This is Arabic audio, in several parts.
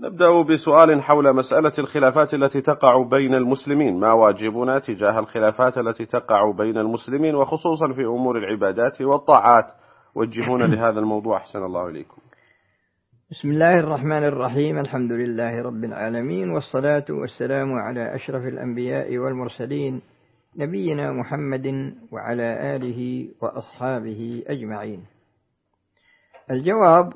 نبدأ بسؤال حول مسألة الخلافات التي تقع بين المسلمين. ما واجبنا تجاه الخلافات التي تقع بين المسلمين وخصوصا في أمور العبادات والطاعات؟ وجهونا لهذا الموضوع أحسن الله إليكم. بسم الله الرحمن الرحيم. الحمد لله رب العالمين، والصلاة والسلام على أشرف الأنبياء والمرسلين نبينا محمد وعلى آله وأصحابه أجمعين. الجواب: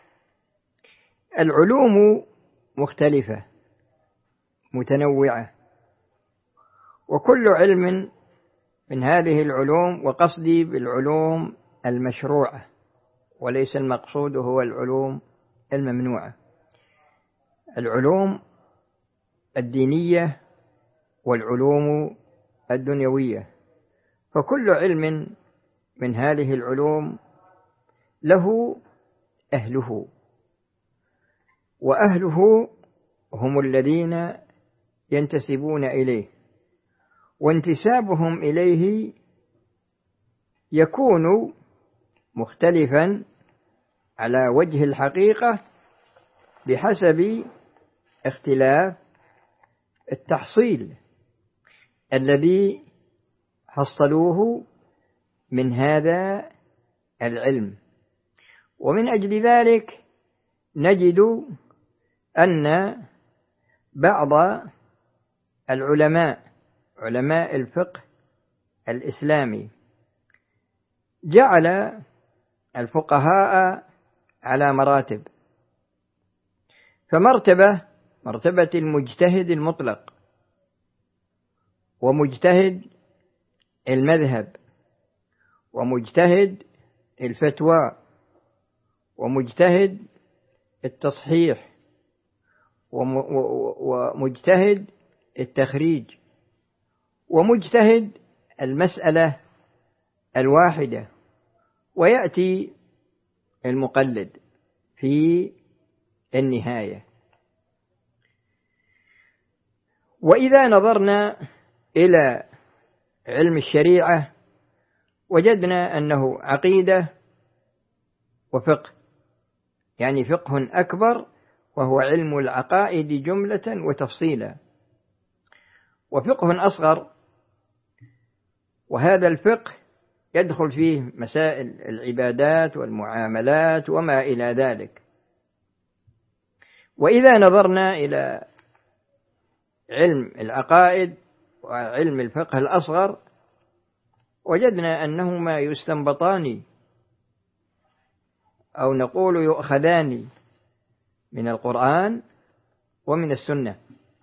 العلوم مختلفة متنوعة، وكل علم من هذه العلوم، وقصدي بالعلوم المشروعة وليس المقصود هو العلوم الممنوعة، العلوم الدينية والعلوم الدنيوية، فكل علم من هذه العلوم له أهله، وأهله هم الذين ينتسبون إليه، وانتسابهم إليه يكون مختلفا على وجه الحقيقة بحسب اختلاف التحصيل الذي حصلوه من هذا العلم. ومن أجل ذلك نجد أن بعض العلماء، علماء الفقه الإسلامي، جعل الفقهاء على مراتب، مرتبة المجتهد المطلق، ومجتهد المذهب، ومجتهد الفتوى، ومجتهد التصحيح، ومجتهد التخريج، ومجتهد المسألة الواحدة، ويأتي المقلد في النهاية. وإذا نظرنا إلى علم الشريعة وجدنا أنه عقيدة وفقه، يعني فقه أكبر وهو علم العقائد جملة وتفصيلا، وفقه أصغر، وهذا الفقه يدخل فيه مسائل العبادات والمعاملات وما إلى ذلك. وإذا نظرنا إلى علم العقائد وعلم الفقه الأصغر وجدنا أنهما يستنبطان أو نقول يؤخذان من القرآن ومن السنة.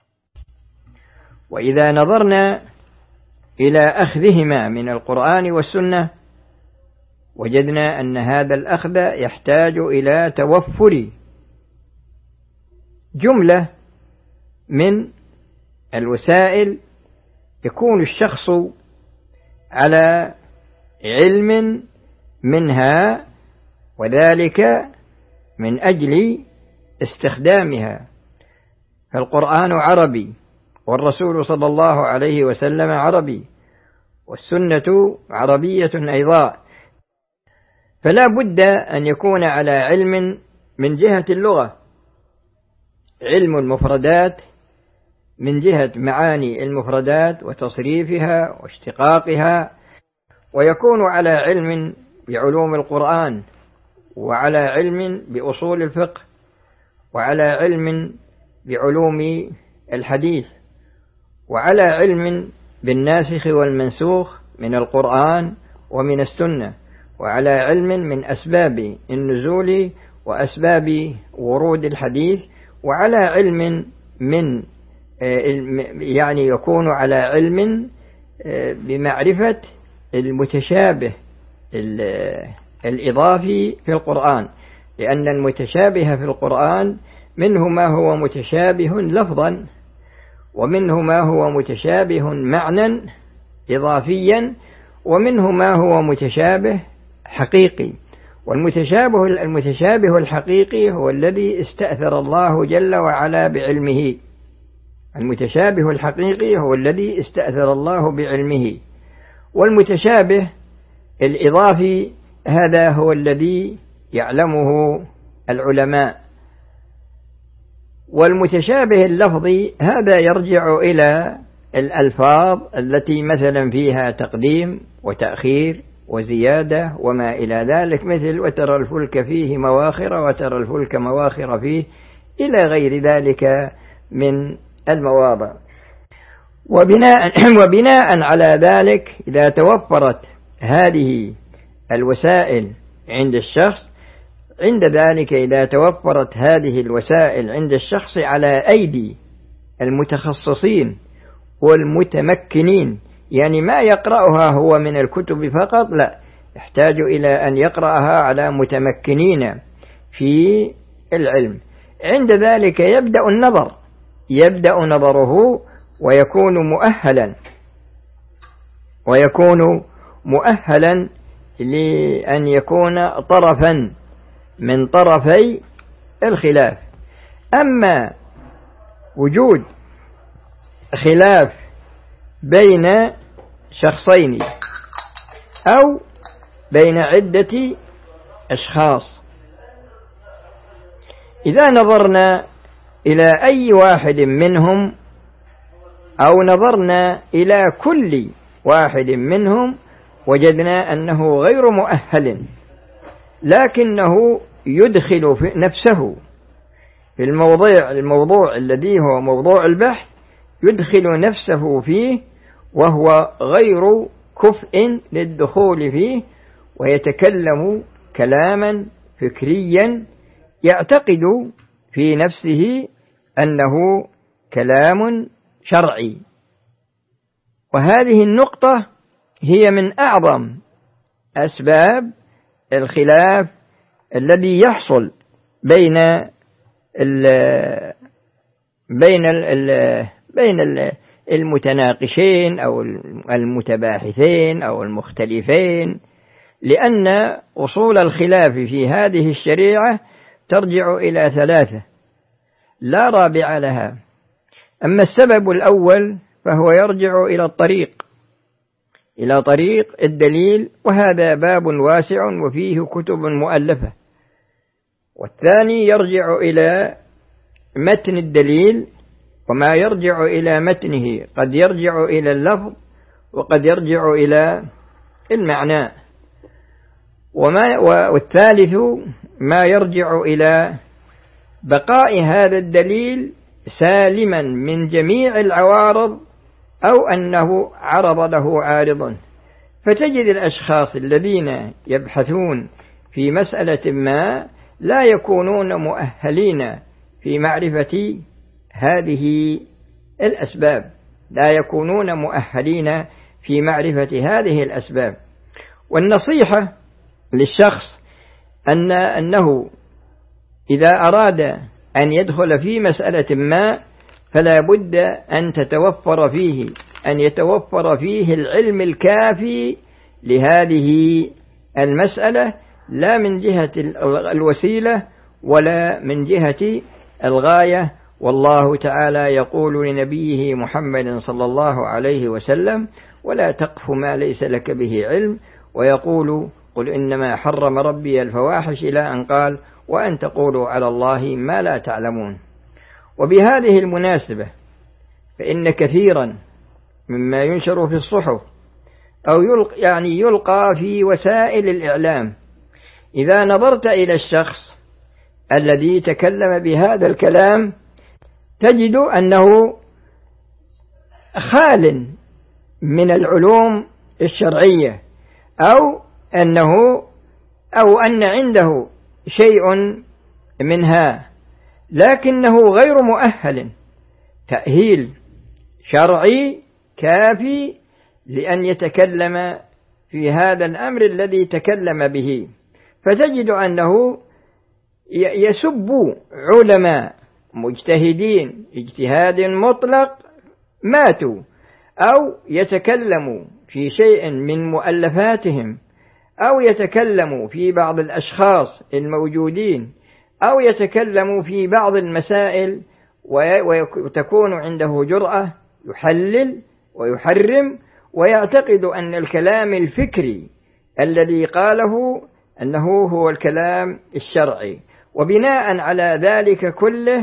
وإذا نظرنا إلى أخذهما من القرآن والسنة وجدنا أن هذا الأخذ يحتاج إلى توفر جملة من الوسائل يكون الشخص على علم منها، وذلك من أجل استخدامها. فالقرآن عربي، والرسول صلى الله عليه وسلم عربي، والسنة عربية أيضا، فلا بد أن يكون على علم من جهة اللغة، علم المفردات من جهة معاني المفردات وتصريفها واشتقاقها، ويكون على علم بعلوم القرآن، وعلى علم بأصول الفقه، وعلى علم بعلوم الحديث، وعلى علم بالناسخ والمنسوخ من القرآن ومن السنة، وعلى علم من أسباب النزول وأسباب ورود الحديث، وعلى علم من يعني يكون على علم بمعرفة المتشابه الإضافي في القرآن، لأن المتشابه في القرآن منه ما هو متشابه لفظا، ومنه ما هو متشابه معنى إضافيا، ومنه ما هو متشابه حقيقي. والمتشابه الحقيقي هو الذي استأثر الله جل وعلا بعلمه، المتشابه الحقيقي هو الذي استأثر الله بعلمه، والمتشابه الإضافي هذا هو الذي يعلمه العلماء. والمتشابه اللفظي هذا يرجع إلى الألفاظ التي مثلا فيها تقديم وتأخير وزيادة وما إلى ذلك، مثل وترى الفلك فيه مواخر وترى الفلك مواخر فيه إلى غير ذلك من المواضع. وبناء على ذلك إذا توفرت هذه الوسائل عند الشخص، عند ذلك إذا توفرت هذه الوسائل عند الشخص على أيدي المتخصصين والمتمكنين، يعني ما يقرأها هو من الكتب فقط، لا، يحتاج إلى أن يقرأها على متمكنين في العلم. عند ذلك يبدأ نظره ويكون مؤهلا لأن يكون طرفا من طرفي الخلاف. أما وجود خلاف بين شخصين أو بين عدة أشخاص، إذا نظرنا إلى أي واحد منهم أو نظرنا إلى كل واحد منهم وجدنا أنه غير مؤهل، لكنه يدخل في نفسه في الموضوع الذي هو موضوع البحث، يدخل نفسه فيه وهو غير كفء للدخول فيه، ويتكلم كلاما فكريا يعتقد في نفسه أنه كلام شرعي. وهذه النقطة هي من أعظم أسباب الخلاف الذي يحصل بين المتناقشين أو المتباحثين أو المختلفين، لأن أصول الخلاف في هذه الشريعة ترجع إلى 3 لا رابع لها. أما السبب الأول فهو يرجع إلى طريق الدليل، وهذا باب واسع وفيه كتب مؤلفة. والثاني يرجع إلى متن الدليل، وما يرجع إلى متنه قد يرجع إلى اللفظ وقد يرجع إلى المعنى. والثالث ما يرجع إلى بقاء هذا الدليل سالما من جميع العوارض أو أنه عرض له عارض. فتجد الأشخاص الذين يبحثون في مسألة ما لا يكونون مؤهلين في معرفة هذه الأسباب، لا يكونون مؤهلين في معرفة هذه الأسباب. والنصيحة للشخص أنه إذا أراد أن يدخل في مسألة ما فلا بد أن يتوفر فيه العلم الكافي لهذه المسألة، لا من جهة الوسيلة ولا من جهة الغاية. والله تعالى يقول لنبيه محمد صلى الله عليه وسلم: ولا تقف ما ليس لك به علم، ويقول: قل إنما حرم ربي الفواحش، إلى أن قال: وأن تقولوا على الله ما لا تعلمون. وبهذه المناسبة فإن كثيرا مما ينشر في الصحف أو يلقى في وسائل الإعلام، إذا نظرت إلى الشخص الذي تكلم بهذا الكلام تجد أنه خال من العلوم الشرعية، أو أن عنده شيء منها، لكنه غير مؤهل تأهيل شرعي كافي لأن يتكلم في هذا الأمر الذي تكلم به. فتجد أنه يسب علماء مجتهدين اجتهاد مطلق ماتوا، أو يتكلم في شيء من مؤلفاتهم، أو يتكلم في بعض الأشخاص الموجودين، أو يتكلم في بعض المسائل وتكون عنده جرأة يحلل ويحرم، ويعتقد أن الكلام الفكري الذي قاله أنه هو الكلام الشرعي. وبناء على ذلك كله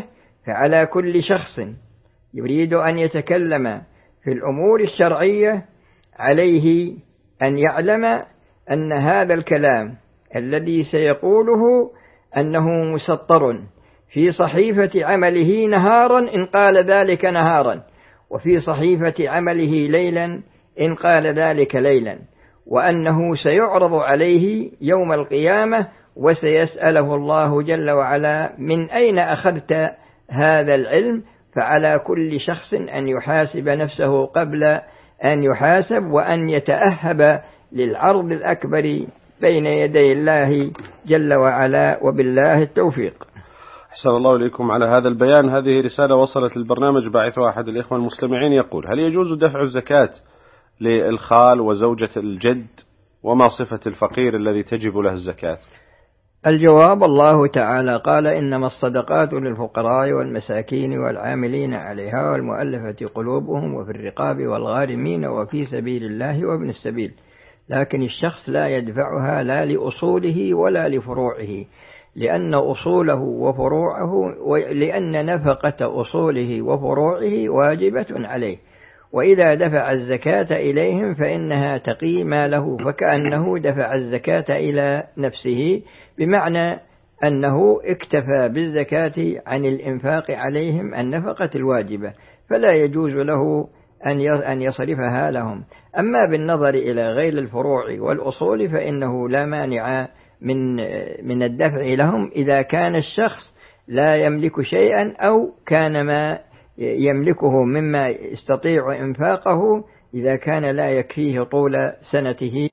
فعلى كل شخص يريد أن يتكلم في الأمور الشرعية عليه أن يعلم أن هذا الكلام الذي سيقوله أنه مسطر في صحيفة عمله نهارا إن قال ذلك نهارا، وفي صحيفة عمله ليلا إن قال ذلك ليلا، وأنه سيعرض عليه يوم القيامة وسيسأله الله جل وعلا من أين أخذت هذا العلم. فعلى كل شخص أن يحاسب نفسه قبل أن يحاسب، وأن يتأهب للعرض الأكبر بين يدي الله جل وعلا، وبالله التوفيق. أحسن الله إليكم على هذا البيان. هذه رسالة وصلت للبرنامج باعثها أحد الإخوة المستمعين يقول: هل يجوز دفع الزكاة للخال وزوجة الجد؟ وما صفة الفقير الذي تجب له الزكاة؟ الجواب: الله تعالى قال: إنما الصدقات للفقراء والمساكين والعاملين عليها والمؤلفة قلوبهم وفي الرقاب والغارمين وفي سبيل الله وابن السبيل. لكن الشخص لا يدفعها لا لأصوله ولا لفروعه، لأن أصوله وفروعه لأن نفقة أصوله وفروعه واجبة عليه، وإذا دفع الزكاة إليهم فإنها تقي ماله، فكأنه دفع الزكاة إلى نفسه، بمعنى أنه اكتفى بالزكاة عن الإنفاق عليهم النفقة الواجبة، فلا يجوز له أن يصرفها لهم. أما بالنظر إلى غير الفروع والأصول فإنه لا مانع من الدفع لهم إذا كان الشخص لا يملك شيئا، أو كان ما يملكه مما يستطيع إنفاقه إذا كان لا يكفيه طول سنته.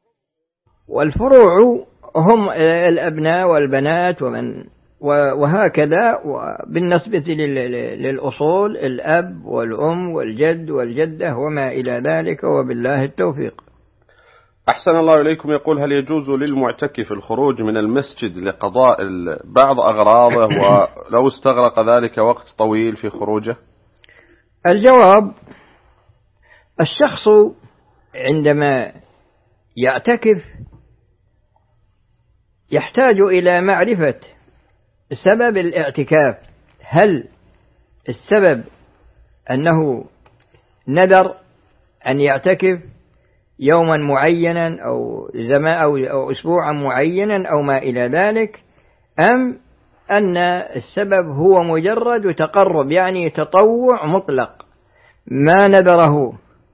والفروع هم الأبناء والبنات وهكذا. وبالنسبة للأصول الأب والأم والجد والجدة وما إلى ذلك، وبالله التوفيق. أحسن الله إليكم. يقول: هل يجوز للمعتكف الخروج من المسجد لقضاء بعض أغراضه ولو استغرق ذلك وقت طويل في خروجه؟ الجواب: الشخص عندما يعتكف يحتاج إلى معرفة سبب الاعتكاف. هل السبب أنه نذر أن يعتكف يوما معينا أو زمان أو أسبوعا معينا أو ما إلى ذلك، أم أن السبب هو مجرد تقرب، يعني تطوع مطلق ما نذره؟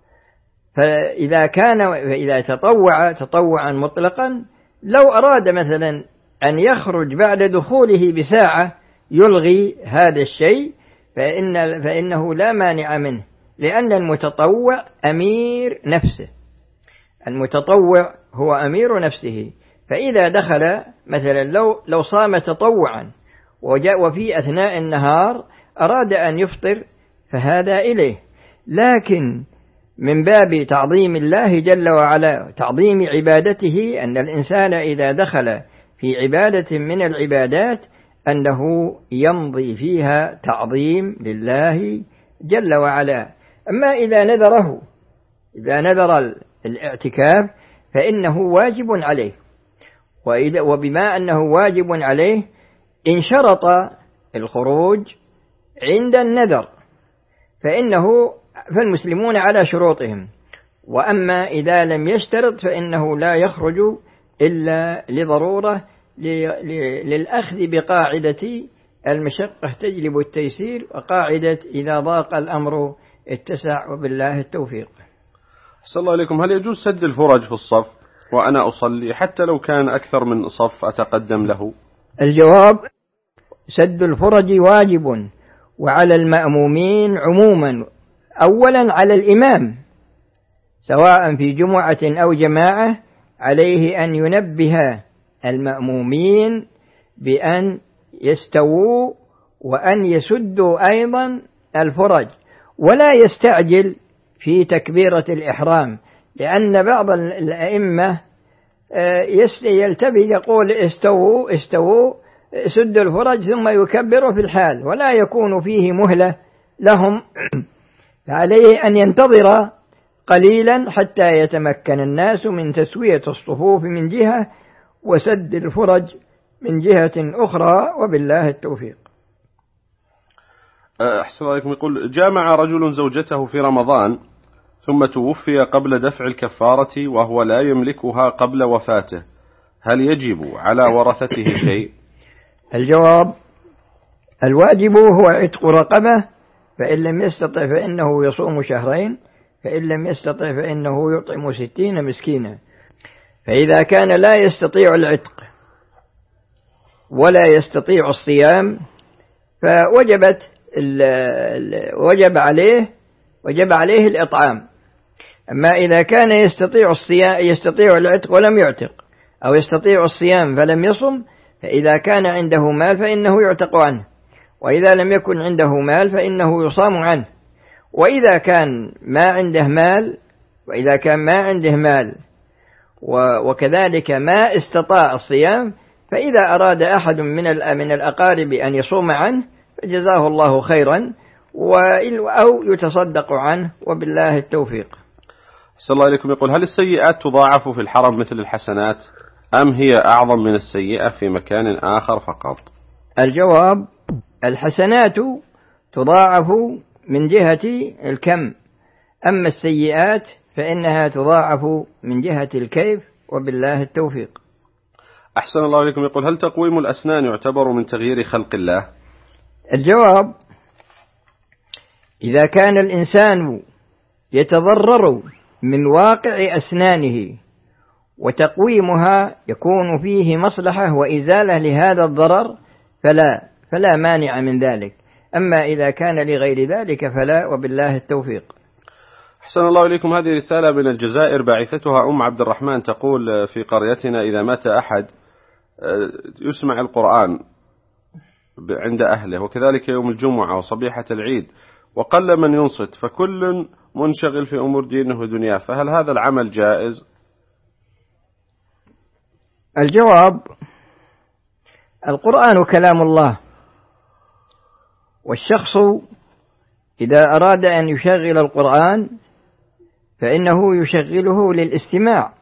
فإذا تطوع تطوعا مطلقا، لو أراد مثلا أن يخرج بعد دخوله بساعة يلغي هذا الشيء فإنه لا مانع منه، لأن المتطوع أمير نفسه. المتطوع هو أمير نفسه، فإذا دخل مثلا لو صام تطوعا وفي أثناء النهار أراد أن يفطر فهذا إليه، لكن من باب تعظيم الله جل وعلا، تعظيم عبادته، أن الإنسان إذا دخل في عبادة من العبادات أنه يمضي فيها تعظيم لله جل وعلا. أما إذا نذر الاعتكاف فإنه واجب عليه، وبما أنه واجب عليه انشرط الخروج عند النذر فالمسلمون على شروطهم. وأما إذا لم يشترط فإنه لا يخرج إلا لضرورة، للأخذ بقاعدة المشقة تجلب التيسير، وقاعدة إذا ضاق الأمر اتسع، وبالله التوفيق. أحسن الله إليكم. هل يجوز سد الفرج في الصف وأنا أصلي حتى لو كان أكثر من صف أتقدم له؟ الجواب: سد الفرج واجب، وعلى المأمومين عموما. أولا على الإمام سواء في جمعة أو جماعة، عليه أن ينبه المأمومين بأن يستووا وأن يسدوا أيضا الفرج، ولا يستعجل في تكبيرة الإحرام، لأن بعض الأئمة يلتفت يقول استووا سدوا الفرج ثم يكبروا في الحال، ولا يكون فيه مهلة لهم، فعليه أن ينتظر قليلا حتى يتمكن الناس من تسوية الصفوف من جهة وسد الفرج من جهة أخرى، وبالله التوفيق. أحسن الله عليكم. يقول: جامع رجل زوجته في رمضان ثم توفي قبل دفع الكفارة وهو لا يملكها قبل وفاته، هل يجب على ورثته شيء؟ الجواب: الواجب هو عتق رقبة، فإن لم يستطع فإنه يصوم شهرين، فإن لم يستطع فإنه يطعم 60 مسكينا. فإذا كان لا يستطيع العتق ولا يستطيع الصيام وجب عليه الإطعام. أما إذا كان يستطيع العتق ولم يعتق، أو يستطيع الصيام فلم يصم، فإذا كان عنده مال فإنه يعتق عنه، وإذا لم يكن عنده مال فإنه يصام عنه. وإذا كان ما عنده مال وكذلك ما استطاع الصيام، فإذا أراد أحد من الأقارب أن يصوم عنه فجزاه الله خيرا، أو يتصدق عنه، وبالله التوفيق. صلى الله عليكم. يقول: هل السيئات تضاعف في الحرم مثل الحسنات، أم هي أعظم من السيئة في مكان آخر فقط؟ الجواب: الحسنات تضاعف من جهة الكم، أما السيئات فإنها تضاعف من جهة الكيف، وبالله التوفيق. أحسن الله عليكم. يقول: هل تقويم الأسنان يعتبر من تغيير خلق الله؟ الجواب: إذا كان الإنسان يتضرر من واقع أسنانه وتقويمها يكون فيه مصلحة وإزالة لهذا الضرر فلا مانع من ذلك، أما إذا كان لغير ذلك فلا، وبالله التوفيق. أحسن الله إليكم. هذه رسالة من الجزائر باعثتها عبد الرحمن، تقول: في قريتنا إذا مات أحد يسمع القرآن عند أهله، وكذلك يوم الجمعة وصبيحة العيد، وقل من ينصت، فكل منشغل في أمور دينه ودنياه، فهل هذا العمل جائز؟ الجواب: القرآن كلام الله، والشخص إذا أراد أن يشغل القرآن فإنه يشغله للاستماع،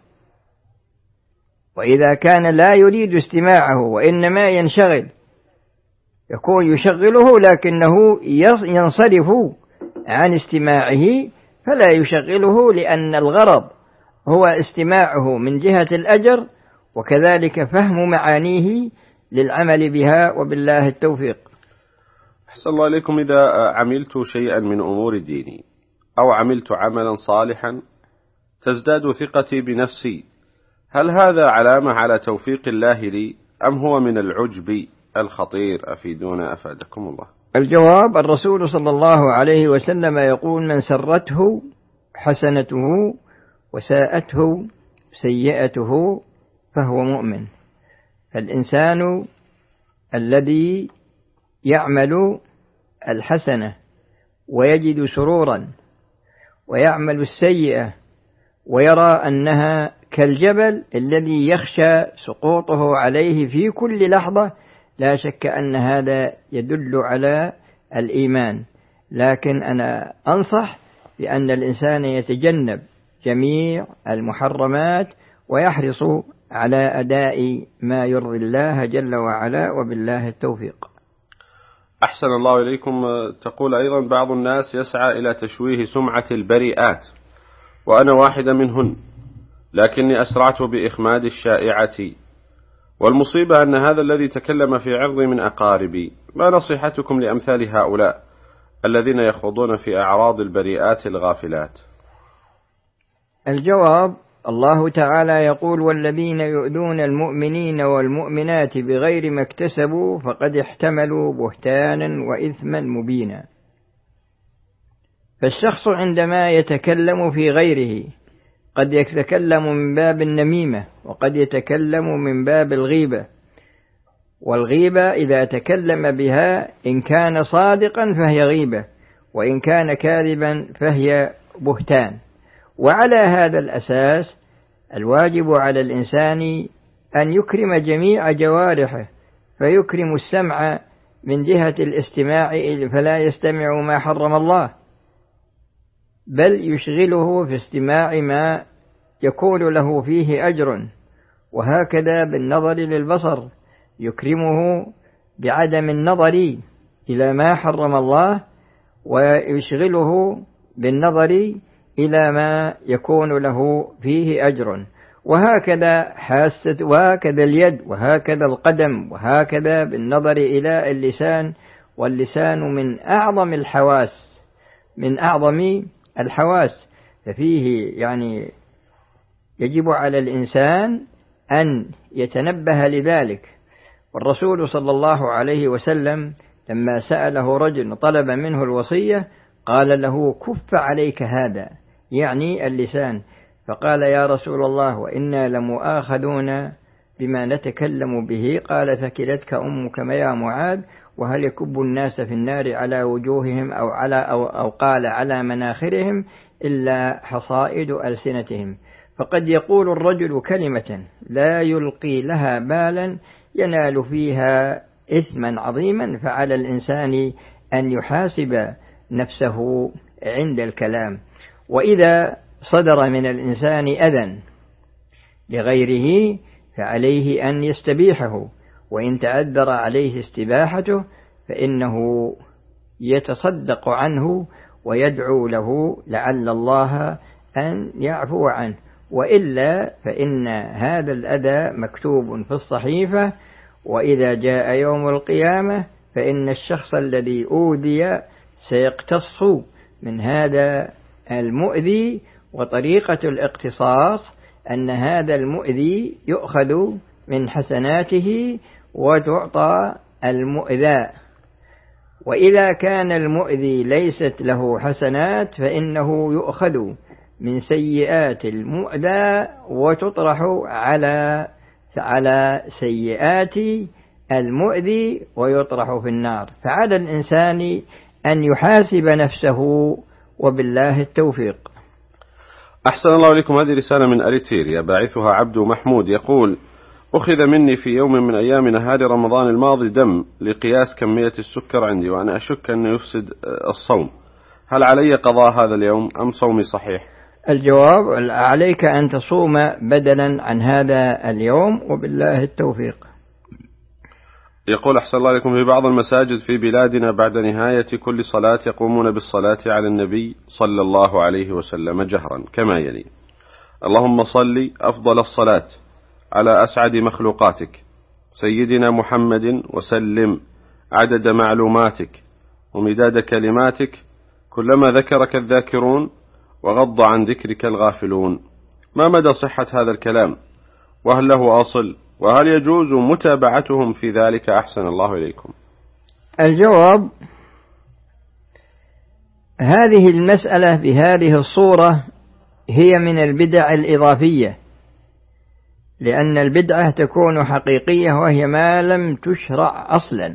وإذا كان لا يريد استماعه وإنما ينشغل يكون يشغله لكنه ينصرف عن استماعه، فلا يشغله، لأن الغرض هو استماعه من جهة الأجر، وكذلك فهم معانيه للعمل بها، وبالله التوفيق. أحسن الله إليكم. إذا عملت شيئا من أمور ديني أو عملت عملا صالحا تزداد ثقتي بنفسي، هل هذا علامة على توفيق الله لي، أم هو من العجب الخطير؟ أفيدونا أفادكم الله. الجواب: الرسول صلى الله عليه وسلم يقول: من سرته حسنته وساءته سيئته فهو مؤمن. فالإنسان الذي يعمل الحسنة ويجد سرورا، ويعمل السيئة ويرى أنها كالجبل الذي يخشى سقوطه عليه في كل لحظة، لا شك أن هذا يدل على الإيمان. لكن أنا أنصح بأن الإنسان يتجنب جميع المحرمات ويحرص على أداء ما يرضي الله جل وعلا، وبالله التوفيق. أحسن الله إليكم. تقول أيضا: بعض الناس يسعى إلى تشويه سمعة البريئات، وأنا واحدة منهن، لكني أسرعت بإخماد الشائعة، والمصيبة أن هذا الذي تكلم في عرضي من أقاربي. ما نصيحتكم لأمثال هؤلاء الذين يخوضون في أعراض البريئات الغافلات؟ الجواب: الله تعالى يقول: والذين يؤذون المؤمنين والمؤمنات بغير ما اكتسبوا فقد احتملوا بهتانا وإثما مبينا. فالشخص عندما يتكلم في غيره قد يتكلم من باب النميمة، وقد يتكلم من باب الغيبة، والغيبة إذا تكلم بها إن كان صادقا فهي غيبة، وإن كان كاذبا فهي بهتان. وعلى هذا الأساس الواجب على الإنسان أن يكرم جميع جوارحه، فيكرم السمع من جهة الاستماع فلا يستمع ما حرم الله، بل يشغله في استماع ما يكون له فيه أجر. وهكذا بالنظر للبصر يكرمه بعدم النظر إلى ما حرم الله ويشغله بالنظر إلى ما يكون له فيه أجر. وهكذا وهكذا اليد وهكذا القدم وهكذا بالنظر إلى اللسان، واللسان من أعظم الحواس، ففيه يعني يجب على الإنسان أن يتنبه لذلك. والرسول صلى الله عليه وسلم لما سأله رجل طلب منه الوصية قال له: كف عليك هذا، يعني اللسان. فقال: يا رسول الله، وإنا لمؤاخذون بما نتكلم به. قال: ثكلتك أمك يا معاذ، وهل يكب الناس في النار على وجوههم أو قال على مناخرهم إلا حصائد ألسنتهم. فقد يقول الرجل كلمة لا يلقي لها بالا ينال فيها إثما عظيما، فعلى الإنسان أن يحاسب نفسه عند الكلام. وإذا صدر من الإنسان أذى لغيره فعليه أن يستبيحه، وإن تأذر عليه استباحته فإنه يتصدق عنه ويدعو له لعل الله أن يعفو عنه، وإلا فإن هذا الأذى مكتوب في الصحيفة، وإذا جاء يوم القيامة فإن الشخص الذي أوذي سيقتص من هذا المؤذي. وطريقة الاقتصاص أن هذا المؤذي يؤخذ من حسناته وتعطى المؤذى، وإذا كان المؤذي ليست له حسنات فإنه يؤخذ من سيئات المؤذى وتطرح على سيئات المؤذي ويطرح في النار. فعلى الإنسان أن يحاسب نفسه، وبالله التوفيق. أحسن الله إليكم. هذه رسالة من أريتريا، باعثها عبد محمود، يقول: أخذ مني في يوم من أيام نهار رمضان الماضي دم لقياس كمية السكر عندي، وأنا أشك أنه يفسد الصوم، هل علي قضاء هذا اليوم أم صومي صحيح؟ الجواب: عليك أن تصوم بدلا عن هذا اليوم، وبالله التوفيق. يقول: أحسن الله عليكم، في بعض المساجد في بلادنا بعد نهاية كل صلاة يقومون بالصلاة على النبي صلى الله عليه وسلم جهرا كما يلي: اللهم صل أفضل الصلاة على أسعد مخلوقاتك سيدنا محمد وسلم عدد معلوماتك ومداد كلماتك، كلما ذكرك الذاكرون وغض عن ذكرك الغافلون. ما مدى صحة هذا الكلام؟ وهل له أصل؟ وهل يجوز متابعتهم في ذلك؟ أحسن الله إليكم. الجواب: هذه المسألة بهذه الصورة هي من البدع الإضافية، لأن البدعة تكون حقيقية وهي ما لم تشرع أصلا،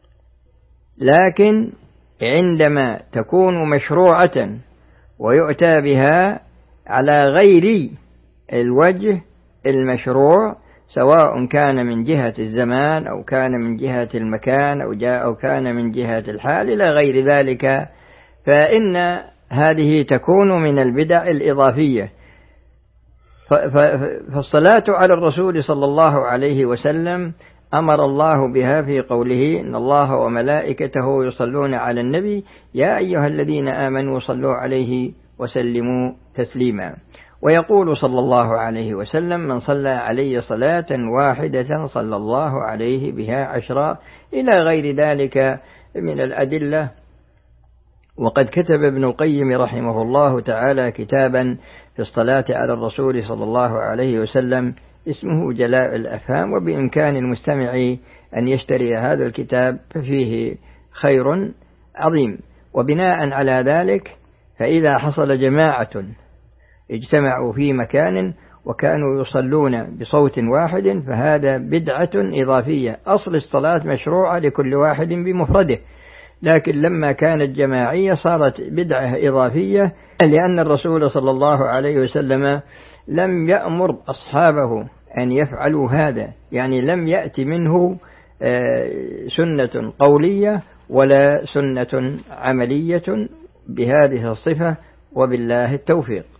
لكن عندما تكون مشروعة ويؤتى بها على غير الوجه المشروع، سواء كان من جهة الزمان أو كان من جهة المكان أو كان من جهة الحال إلى غير ذلك، فإن هذه تكون من البدع الإضافية. فالصلاة على الرسول صلى الله عليه وسلم أمر الله بها في قوله: إن الله وملائكته يصلون على النبي يا أيها الذين آمنوا صلوا عليه وسلموا تسليما. ويقول صلى الله عليه وسلم: من صلى علي صلاة واحدة صلى الله عليه بها 10، إلى غير ذلك من الأدلة. وقد كتب ابن القيم رحمه الله تعالى كتابا في الصلاة على الرسول صلى الله عليه وسلم اسمه جلاء الأفهام، وبإمكان المستمع أن يشتري هذا الكتاب ففيه خير عظيم. وبناء على ذلك فإذا حصل جماعة اجتمعوا في مكان وكانوا يصلون بصوت واحد فهذا بدعة إضافية. أصل الصلاة مشروعة لكل واحد بمفرده، لكن لما كانت جماعية صارت بدعة إضافية، لأن الرسول صلى الله عليه وسلم لم يأمر أصحابه أن يفعلوا هذا، يعني لم يأتي منه سنة قولية ولا سنة عملية بهذه الصفة، وبالله التوفيق.